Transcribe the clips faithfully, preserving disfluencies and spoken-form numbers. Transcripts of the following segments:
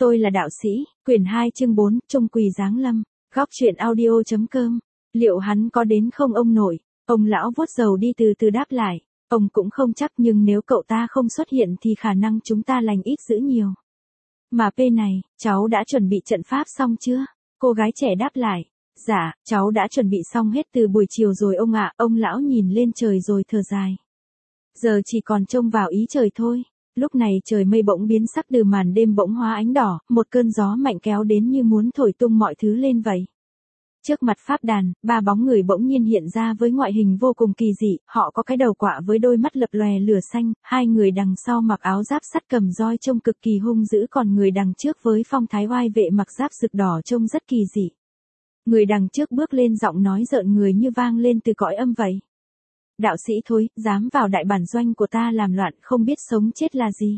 Tôi là đạo sĩ, quyển hai chương bốn, Trung Quỳ Giáng Lâm, góc truyện audio chấm com. Liệu hắn có đến không ông nội? Ông lão vuốt râu đi từ từ đáp lại. Ông cũng không chắc, nhưng nếu cậu ta không xuất hiện thì khả năng chúng ta lành ít dữ nhiều. Mà P này, cháu đã chuẩn bị trận pháp xong chưa? Cô gái trẻ đáp lại. Dạ, cháu đã chuẩn bị xong hết từ buổi chiều rồi ông ạ. Ông lão nhìn lên trời rồi thở dài. Giờ chỉ còn trông vào ý trời thôi. Lúc này trời mây bỗng biến sắc, từ màn đêm bỗng hóa ánh đỏ, một cơn gió mạnh kéo đến như muốn thổi tung mọi thứ lên vậy. Trước mặt pháp đàn, ba bóng người bỗng nhiên hiện ra với ngoại hình vô cùng kỳ dị, họ có cái đầu quạ với đôi mắt lập lòe lửa xanh, hai người đằng sau mặc áo giáp sắt cầm roi trông cực kỳ hung dữ, còn người đằng trước với phong thái oai vệ mặc giáp rực đỏ trông rất kỳ dị. Người đằng trước bước lên, giọng nói rợn người như vang lên từ cõi âm vậy. Đạo sĩ thối, dám vào đại bản doanh của ta làm loạn, không biết sống chết là gì.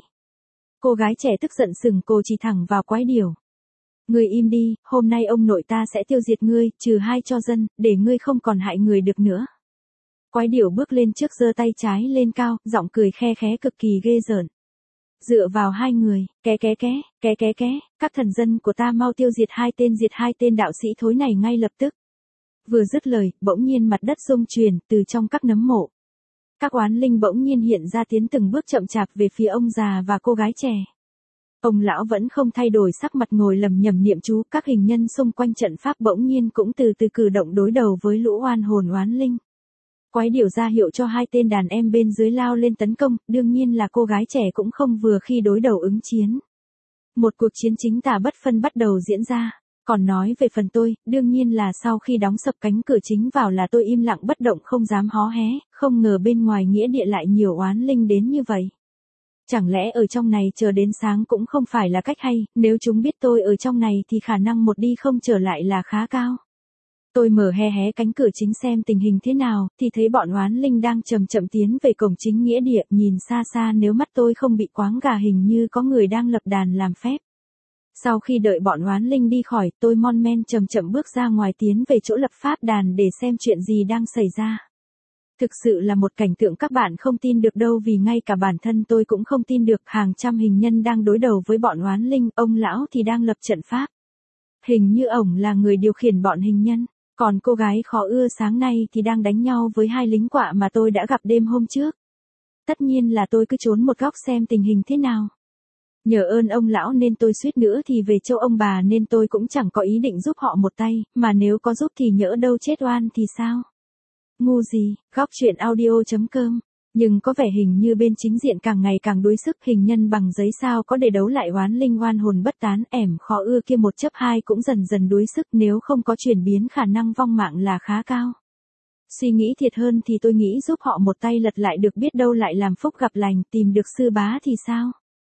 Cô gái trẻ tức giận sừng cô chỉ thẳng vào quái điểu. Ngươi im đi, hôm nay ông nội ta sẽ tiêu diệt ngươi, trừ hai cho dân, để ngươi không còn hại người được nữa. Quái điểu bước lên trước, giơ tay trái lên cao, giọng cười khe khé cực kỳ ghê rợn. Dựa vào hai người, ké ké ké, ké ké ké, các thần dân của ta mau tiêu diệt hai tên diệt hai tên đạo sĩ thối này ngay lập tức. Vừa dứt lời, bỗng nhiên mặt đất rung chuyển, từ trong các nấm mộ. Các oán linh bỗng nhiên hiện ra, tiến từng bước chậm chạp về phía ông già và cô gái trẻ. Ông lão vẫn không thay đổi sắc mặt, ngồi lầm nhầm niệm chú, các hình nhân xung quanh trận pháp bỗng nhiên cũng từ từ cử động đối đầu với lũ oan hồn oán linh. Quái điểu ra hiệu cho hai tên đàn em bên dưới lao lên tấn công, đương nhiên là cô gái trẻ cũng không vừa khi đối đầu ứng chiến. Một cuộc chiến chính tà bất phân bắt đầu diễn ra. Còn nói về phần tôi, đương nhiên là sau khi đóng sập cánh cửa chính vào là tôi im lặng bất động, không dám hó hé, không ngờ bên ngoài nghĩa địa lại nhiều oán linh đến như vậy. Chẳng lẽ ở trong này chờ đến sáng cũng không phải là cách hay, nếu chúng biết tôi ở trong này thì khả năng một đi không trở lại là khá cao. Tôi mở hé hé cánh cửa chính xem tình hình thế nào, thì thấy bọn oán linh đang chậm chậm tiến về cổng chính nghĩa địa, nhìn xa xa nếu mắt tôi không bị quáng gà hình như có người đang lập đàn làm phép. Sau khi đợi bọn oán linh đi khỏi, tôi mon men chậm chậm bước ra ngoài, tiến về chỗ lập pháp đàn để xem chuyện gì đang xảy ra. Thực sự là một cảnh tượng các bạn không tin được đâu, vì ngay cả bản thân tôi cũng không tin được, hàng trăm hình nhân đang đối đầu với bọn oán linh, ông lão thì đang lập trận pháp. Hình như ổng là người điều khiển bọn hình nhân, còn cô gái khó ưa sáng nay thì đang đánh nhau với hai lính quạ mà tôi đã gặp đêm hôm trước. Tất nhiên là tôi cứ trốn một góc xem tình hình thế nào. Nhờ ơn ông lão nên tôi suýt nữa thì về châu ông bà, nên tôi cũng chẳng có ý định giúp họ một tay, mà nếu có giúp thì nhỡ đâu chết oan thì sao? Ngu gì, góc truyện audio chấm com. Nhưng có vẻ hình như bên chính diện càng ngày càng đuối sức, hình nhân bằng giấy sao có để đấu lại oán linh oan hồn bất tán, ẻm khó ưa kia một chấp hai cũng dần dần đuối sức, nếu không có chuyển biến khả năng vong mạng là khá cao. Suy nghĩ thiệt hơn thì tôi nghĩ giúp họ một tay lật lại được, biết đâu lại làm phúc gặp lành, tìm được sư bá thì sao?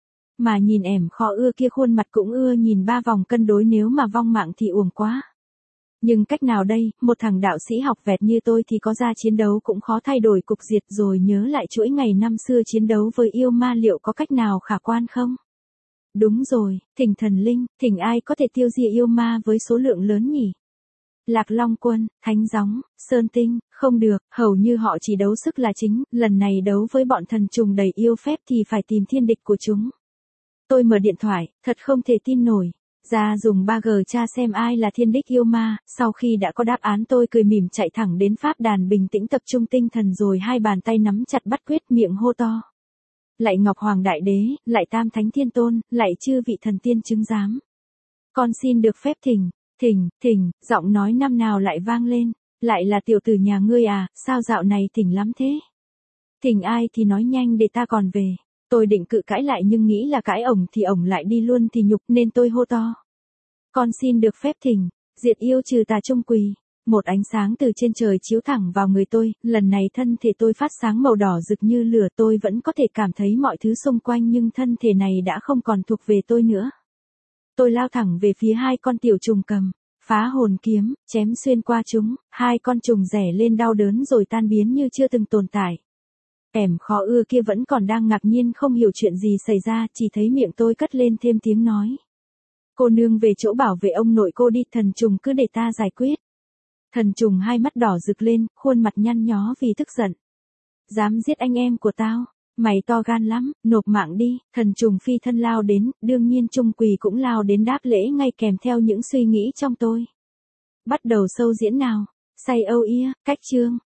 Mà nhìn ẻm khó ưa kia khuôn mặt cũng ưa nhìn, ba vòng cân đối, nếu mà vong mạng thì uổng quá. Nhưng cách nào đây, một thằng đạo sĩ học vẹt như tôi thì có ra chiến đấu cũng khó thay đổi cục diệt, rồi nhớ lại chuỗi ngày năm xưa chiến đấu với yêu ma, liệu có cách nào khả quan không? Đúng rồi, thỉnh thần linh, thỉnh ai có thể tiêu diệt yêu ma với số lượng lớn nhỉ? Lạc Long Quân, Thánh Gióng, Sơn Tinh, không được, hầu như họ chỉ đấu sức là chính, lần này đấu với bọn thần trùng đầy yêu phép thì phải tìm thiên địch của chúng. Tôi mở điện thoại, thật không thể tin nổi. Ra dùng ba G tra xem ai là thiên đích yêu ma, sau khi đã có đáp án tôi cười mỉm chạy thẳng đến pháp đàn, bình tĩnh tập trung tinh thần rồi hai bàn tay nắm chặt bắt quyết, miệng hô to. Lạy Ngọc Hoàng Đại Đế, lạy Tam Thánh Thiên Tôn, lạy chư vị thần tiên chứng giám. Con xin được phép thỉnh, thỉnh, thỉnh, giọng nói năm nào lại vang lên. Lại là tiểu tử nhà ngươi à, sao dạo này thỉnh lắm thế? Thỉnh ai thì nói nhanh để ta còn về. Tôi định cự cãi lại nhưng nghĩ là cãi ổng thì ổng lại đi luôn thì nhục, nên tôi hô to. Con xin được phép thỉnh, diệt yêu trừ tà trung quỳ. Một ánh sáng từ trên trời chiếu thẳng vào người tôi, lần này thân thể tôi phát sáng màu đỏ rực như lửa, tôi vẫn có thể cảm thấy mọi thứ xung quanh nhưng thân thể này đã không còn thuộc về tôi nữa. Tôi lao thẳng về phía hai con tiểu trùng cầm, phá hồn kiếm, chém xuyên qua chúng, hai con trùng rẻ lên đau đớn rồi tan biến như chưa từng tồn tại. Ẻm khó ưa kia vẫn còn đang ngạc nhiên không hiểu chuyện gì xảy ra, chỉ thấy miệng tôi cất lên thêm tiếng nói. Cô nương về chỗ bảo vệ ông nội cô đi, thần trùng cứ để ta giải quyết. Thần trùng hai mắt đỏ rực lên, khuôn mặt nhăn nhó vì tức giận. Dám giết anh em của tao, Mày to gan lắm, nộp mạng đi, thần trùng phi thân lao đến, đương nhiên Trung Quỳ cũng lao đến đáp lễ ngay kèm theo những suy nghĩ trong tôi. Bắt đầu show diễn nào, say âu ia, cách chương.